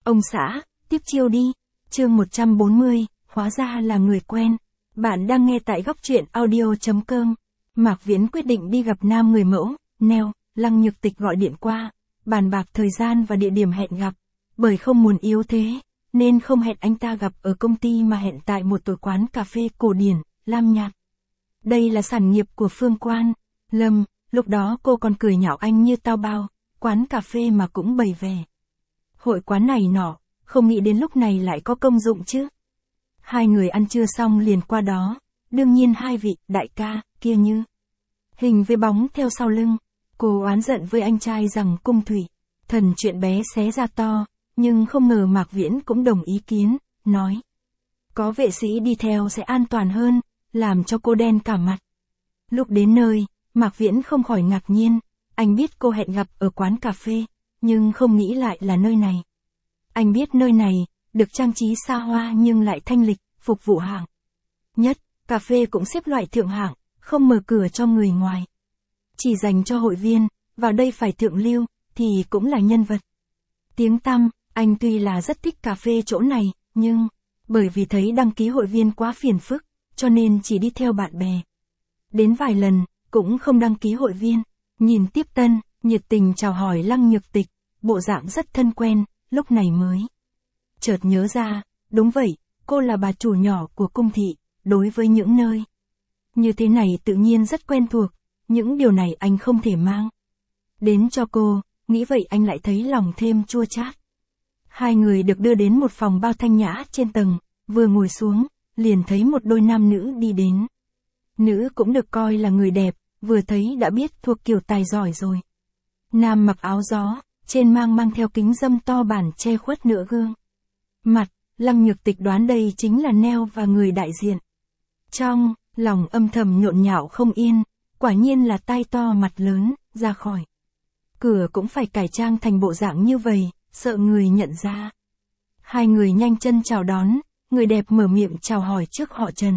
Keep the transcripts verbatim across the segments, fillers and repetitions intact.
Ông xã, tiếp chiêu đi. Chương một trăm bốn mươi, hóa ra là người quen. Bạn đang nghe tại góc truyện audio chấm com. Mạc Viễn quyết định đi gặp nam người mẫu, Neo. Lăng Nhược Tịch gọi điện qua, bàn bạc thời gian và địa điểm hẹn gặp. Bởi không muốn yếu thế, nên không hẹn anh ta gặp ở công ty mà hẹn tại một tổ quán cà phê cổ điển, Lam Nhạc. Đây là sản nghiệp của Phương Quan. Lâm, lúc đó cô còn cười nhạo anh như tao bao, quán cà phê mà cũng bày về. Hội quán này nọ, không nghĩ đến lúc này lại có công dụng chứ. Hai người ăn trưa xong liền qua đó, đương nhiên hai vị đại ca kia như hình với bóng theo sau lưng. Cô oán giận với anh trai rằng cung thủy, thần chuyện bé xé ra to, nhưng không ngờ Mạc Viễn cũng đồng ý kiến, nói. Có vệ sĩ đi theo sẽ an toàn hơn, làm cho cô đen cả mặt. Lúc đến nơi, Mạc Viễn không khỏi ngạc nhiên, anh biết cô hẹn gặp ở quán cà phê, nhưng không nghĩ lại là nơi này. Anh biết nơi này, được trang trí xa hoa nhưng lại thanh lịch, phục vụ hạng nhất, cà phê cũng xếp loại thượng hạng, không mở cửa cho người ngoài. Chỉ dành cho hội viên, vào đây phải thượng lưu, thì cũng là nhân vật. Tiếng tăm, anh tuy là rất thích cà phê chỗ này, nhưng, bởi vì thấy đăng ký hội viên quá phiền phức, cho nên chỉ đi theo bạn bè. Đến vài lần, cũng không đăng ký hội viên, nhìn tiếp tân, nhiệt tình chào hỏi Lăng Nhược Tịch, bộ dạng rất thân quen, lúc này mới chợt nhớ ra, đúng vậy, cô là bà chủ nhỏ của cung thị, đối với những nơi như thế này tự nhiên rất quen thuộc, những điều này anh không thể mang đến cho cô, nghĩ vậy anh lại thấy lòng thêm chua chát. Hai người được đưa đến một phòng bao thanh nhã trên tầng, vừa ngồi xuống, liền thấy một đôi nam nữ đi đến. Nữ cũng được coi là người đẹp, vừa thấy đã biết thuộc kiểu tài giỏi rồi. Nam mặc áo gió, trên mang mang theo kính râm to bản che khuất nửa gương mặt, Lăng Nhược Tịch đoán đây chính là Neo và người đại diện. Trong lòng âm thầm nhộn nhạo không yên, quả nhiên là tai to mặt lớn, ra khỏi cửa cũng phải cải trang thành bộ dạng như vậy, sợ người nhận ra. Hai người nhanh chân chào đón, người đẹp mở miệng chào hỏi trước họ Trần.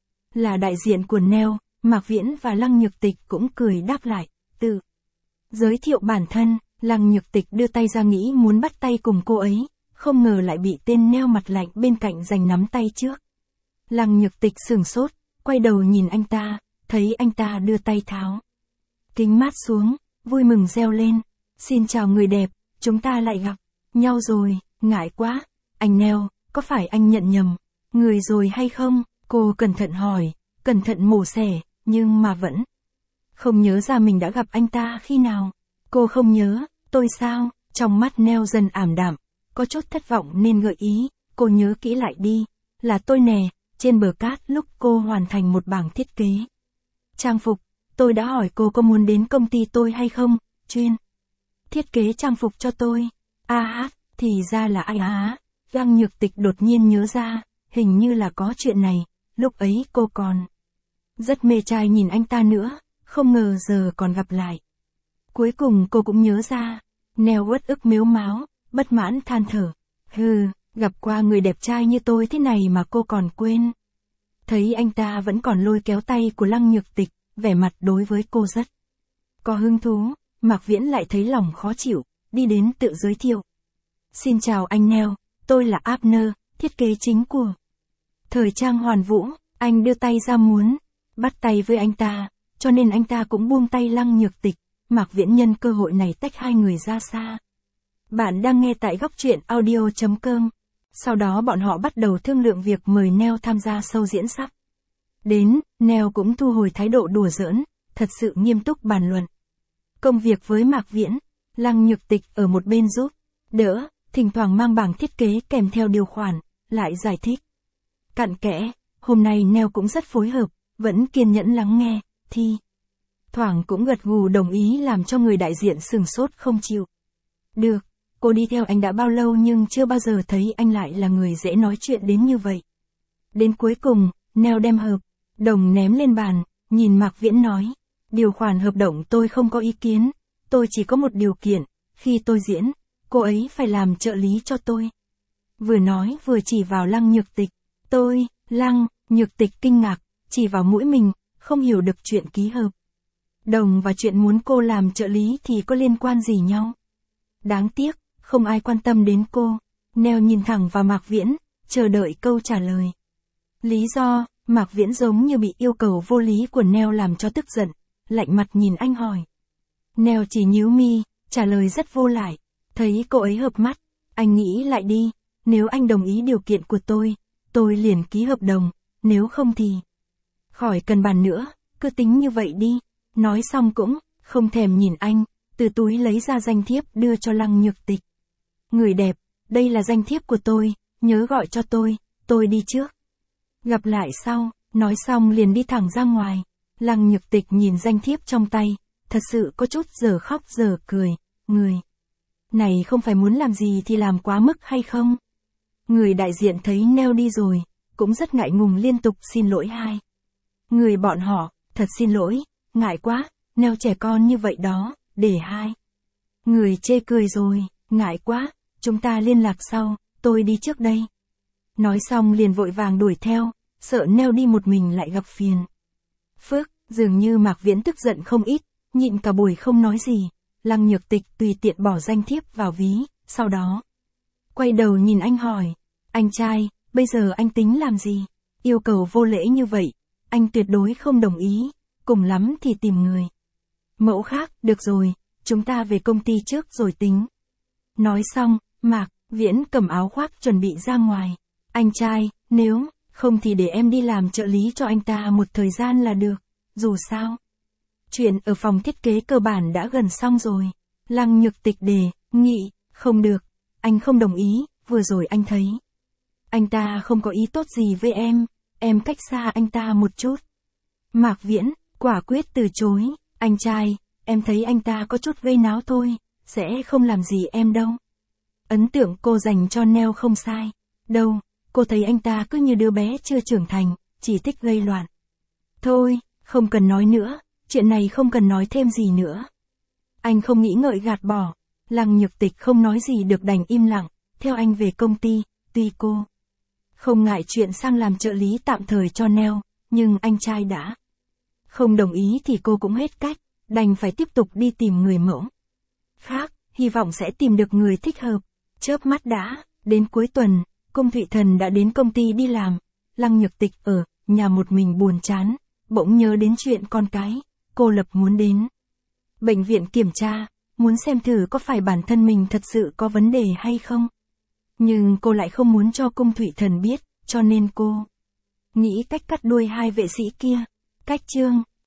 Là đại diện của Neo, Mạc Viễn và Lăng Nhược Tịch cũng cười đáp lại, tự giới thiệu bản thân. Lăng Nhược Tịch đưa tay ra nghĩ muốn bắt tay cùng cô ấy, không ngờ lại bị tên Neo mặt lạnh bên cạnh giành nắm tay trước. Lăng Nhược Tịch sửng sốt, quay đầu nhìn anh ta, thấy anh ta đưa tay tháo kính mát xuống, vui mừng reo lên. Xin chào người đẹp, chúng ta lại gặp nhau rồi, ngại quá. Anh Neo, có phải anh nhận nhầm người rồi hay không? Cô cẩn thận hỏi, cẩn thận mổ xẻ, nhưng mà vẫn không nhớ ra mình đã gặp anh ta khi nào. Cô không nhớ, tôi sao? Trong mắt Neo dần ảm đạm, có chút thất vọng nên gợi ý, cô nhớ kỹ lại đi, là tôi nè, trên bờ cát lúc cô hoàn thành một bảng thiết kế trang phục, tôi đã hỏi cô có muốn đến công ty tôi hay không, chuyên thiết kế trang phục cho tôi. A hát, thì ra là ai á? Lăng Nhược Tịch đột nhiên nhớ ra, hình như là có chuyện này, lúc ấy cô còn rất mê trai nhìn anh ta nữa, không ngờ giờ còn gặp lại. Cuối cùng cô cũng nhớ ra, Neo uất ức mếu máo, bất mãn than thở. Hừ, gặp qua người đẹp trai như tôi thế này mà cô còn quên. Thấy anh ta vẫn còn lôi kéo tay của Lăng Nhược Tịch, vẻ mặt đối với cô rất có hứng thú, Mạc Viễn lại thấy lòng khó chịu, đi đến tự giới thiệu. Xin chào anh Neo, tôi là Abner, thiết kế chính của thời trang Hoàn Vũ. Anh đưa tay ra muốn bắt tay với anh ta, cho nên anh ta cũng buông tay Lăng Nhược Tịch. Mạc Viễn nhân cơ hội này tách hai người ra xa. Bạn đang nghe tại góc truyện audio chấm com. Sau đó bọn họ bắt đầu thương lượng việc mời Neo tham gia show diễn sắp đến, Neo cũng thu hồi thái độ đùa giỡn, thật sự nghiêm túc bàn luận công việc với Mạc Viễn. Lăng Nhược Tịch ở một bên giúp đỡ, thỉnh thoảng mang bảng thiết kế kèm theo điều khoản, lại giải thích cặn kẽ. Hôm nay Neo cũng rất phối hợp, vẫn kiên nhẫn lắng nghe, thì thoảng cũng gật gù đồng ý làm cho người đại diện sửng sốt không chịu được. Cô đi theo anh đã bao lâu nhưng chưa bao giờ thấy anh lại là người dễ nói chuyện đến như vậy. Đến cuối cùng, Neo đem hợp đồng ném lên bàn, nhìn Mạc Viễn nói, điều khoản hợp đồng tôi không có ý kiến, tôi chỉ có một điều kiện, khi tôi diễn, cô ấy phải làm trợ lý cho tôi. Vừa nói vừa chỉ vào Lăng Nhược Tịch. Tôi, Lăng Nhược Tịch kinh ngạc, chỉ vào mũi mình, không hiểu được chuyện ký hợp đồng và chuyện muốn cô làm trợ lý thì có liên quan gì nhau. Đáng tiếc, không ai quan tâm đến cô. Neo nhìn thẳng vào Mạc Viễn, chờ đợi câu trả lời. Lý do, Mạc Viễn giống như bị yêu cầu vô lý của Neo làm cho tức giận, lạnh mặt nhìn anh hỏi. Neo chỉ nhíu mi, trả lời rất vô lại. Thấy cô ấy hợp mắt, anh nghĩ lại đi, nếu anh đồng ý điều kiện của tôi, tôi liền ký hợp đồng, nếu không thì... Khỏi cần bàn nữa, cứ tính như vậy đi. Nói xong cũng, không thèm nhìn anh, từ túi lấy ra danh thiếp đưa cho Lăng Nhược Tịch. Người đẹp, đây là danh thiếp của tôi, nhớ gọi cho tôi, tôi đi trước. Gặp lại sau, nói xong liền đi thẳng ra ngoài. Lăng Nhược Tịch nhìn danh thiếp trong tay, thật sự có chút giờ khóc giờ cười, người này không phải muốn làm gì thì làm quá mức hay không? Người đại diện thấy Neo đi rồi, cũng rất ngại ngùng liên tục xin lỗi hai. Người bọn họ, thật xin lỗi, ngại quá, Neo trẻ con như vậy đó, để hai. Người chê cười rồi, ngại quá, chúng ta liên lạc sau, tôi đi trước đây. Nói xong liền vội vàng đuổi theo, sợ Neo đi một mình lại gặp phiền. Phước, dường như Mạc Viễn tức giận không ít, nhịn cả buổi không nói gì. Lăng Nhược Tịch tùy tiện bỏ danh thiếp vào ví, sau đó quay đầu nhìn anh hỏi, anh trai, bây giờ anh tính làm gì? Yêu cầu vô lễ như vậy, anh tuyệt đối không đồng ý, cùng lắm thì tìm người mẫu khác, được rồi, chúng ta về công ty trước rồi tính. Nói xong, Mạc Viễn cầm áo khoác chuẩn bị ra ngoài. Anh trai, nếu không thì để em đi làm trợ lý cho anh ta một thời gian là được, dù sao chuyện ở phòng thiết kế cơ bản đã gần xong rồi. Lăng Nhược Tịch đề nghị, không được, anh không đồng ý, vừa rồi anh thấy anh ta không có ý tốt gì với em, em cách xa anh ta một chút. Mạc Viễn quả quyết từ chối, anh trai, em thấy anh ta có chút gây náo thôi, sẽ không làm gì em đâu. Ấn tượng cô dành cho Neo không sai, đâu, cô thấy anh ta cứ như đứa bé chưa trưởng thành, chỉ thích gây loạn. Thôi, không cần nói nữa, chuyện này không cần nói thêm gì nữa. Anh không nghĩ ngợi gạt bỏ. Lăng Nhược Tịch không nói gì được đành im lặng, theo anh về công ty, tuy cô không ngại chuyện sang làm trợ lý tạm thời cho Neo, nhưng anh trai đã không đồng ý thì cô cũng hết cách, đành phải tiếp tục đi tìm người mẫu khác, hy vọng sẽ tìm được người thích hợp. Chớp mắt đã, đến cuối tuần, Cung Thụy Thần đã đến công ty đi làm. Lăng Nhược Tịch ở nhà một mình buồn chán, bỗng nhớ đến chuyện con cái, cô lập muốn đến bệnh viện kiểm tra, muốn xem thử có phải bản thân mình thật sự có vấn đề hay không. Nhưng cô lại không muốn cho Cung Thụy Thần biết, cho nên cô nghĩ cách cắt đuôi hai vệ sĩ kia. Cách chương